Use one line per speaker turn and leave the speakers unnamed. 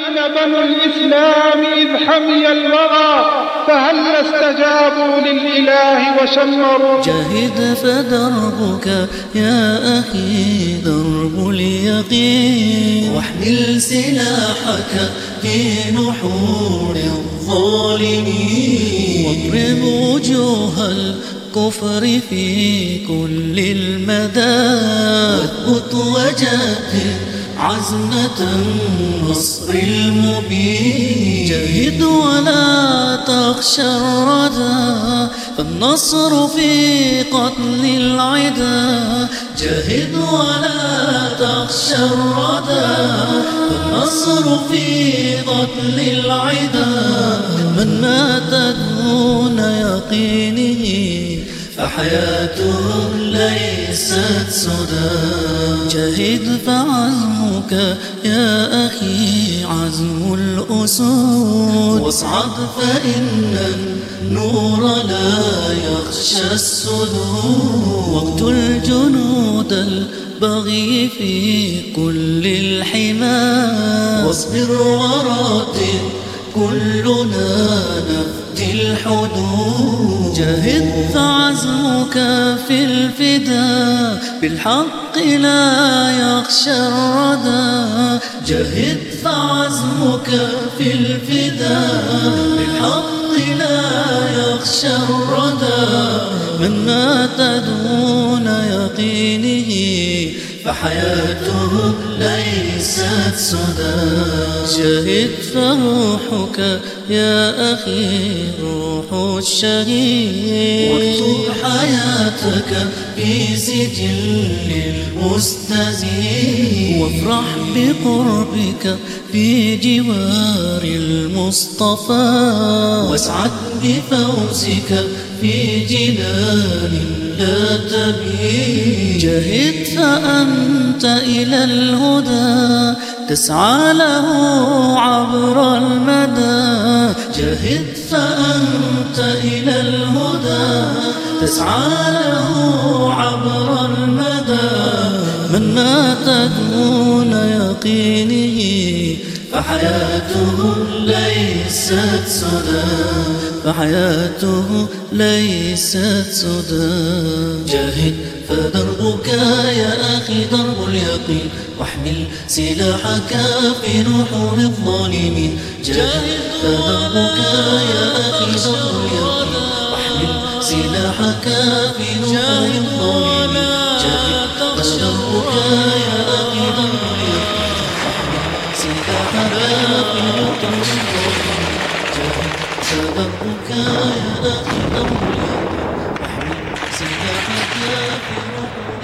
أين بنو الإسلام إذ حمي الوغى فهل استجابوا للإله وشمروا.
جاهد فدربك يا أخي درب اليقين، واحمل سلاحك في نحور الظالمين، واضرب وجوه الكفر في كل المدى، واثبت وجاهد عزمة النصر المبين. جاهد ولا تخشى الردى فالنصر في قتل العدا. جاهد ولا تخشى الردى فالنصر في قتل العدا. من مات دون يقينه فحياته ليست سدى. جاهد فعزمك يا أخي عزم الأسود، واصعد فإن النور لا يخشى السدود. واقتل جنود البغي في كل الحمى، واصبر وراتب كلنا نفدي الحدود. جاهد فعزمك في الفداء بالحق لا يخشى الردى. جاهد فعزمك في الفداء بالحق لا يخشى الردى. من مات دون يقينه فحياته ليست سدى. جاهد فروحك يا أخي روح الشهيد، واكتب حياتك في سجل المستزيد. وافرح بقربك في جوار المصطفى، واسعد بفوزك في جنان لا تبين. جاهد فأنت إلى الهدى تسعى له عبر المدى. جاهد فأنت إلى الهدى تسعى له عبر المدى. من مات دون يقينه فحياته ليست سدى. فحياته ليست سدى. جاهد فدربك يا أخي درب اليقين، واحمل سلاحك في نحور الظالمين. جاهد فدربك يا أخي درب اليقين، واحمل سلاحك في نحور الظالمين. جاهد فدربك يا أخي درب اليقين، واحمل سلاحك في نحور الظالمين. جاهد فدربك يا أخي درب اليقين، واحمل سلاحك في نحور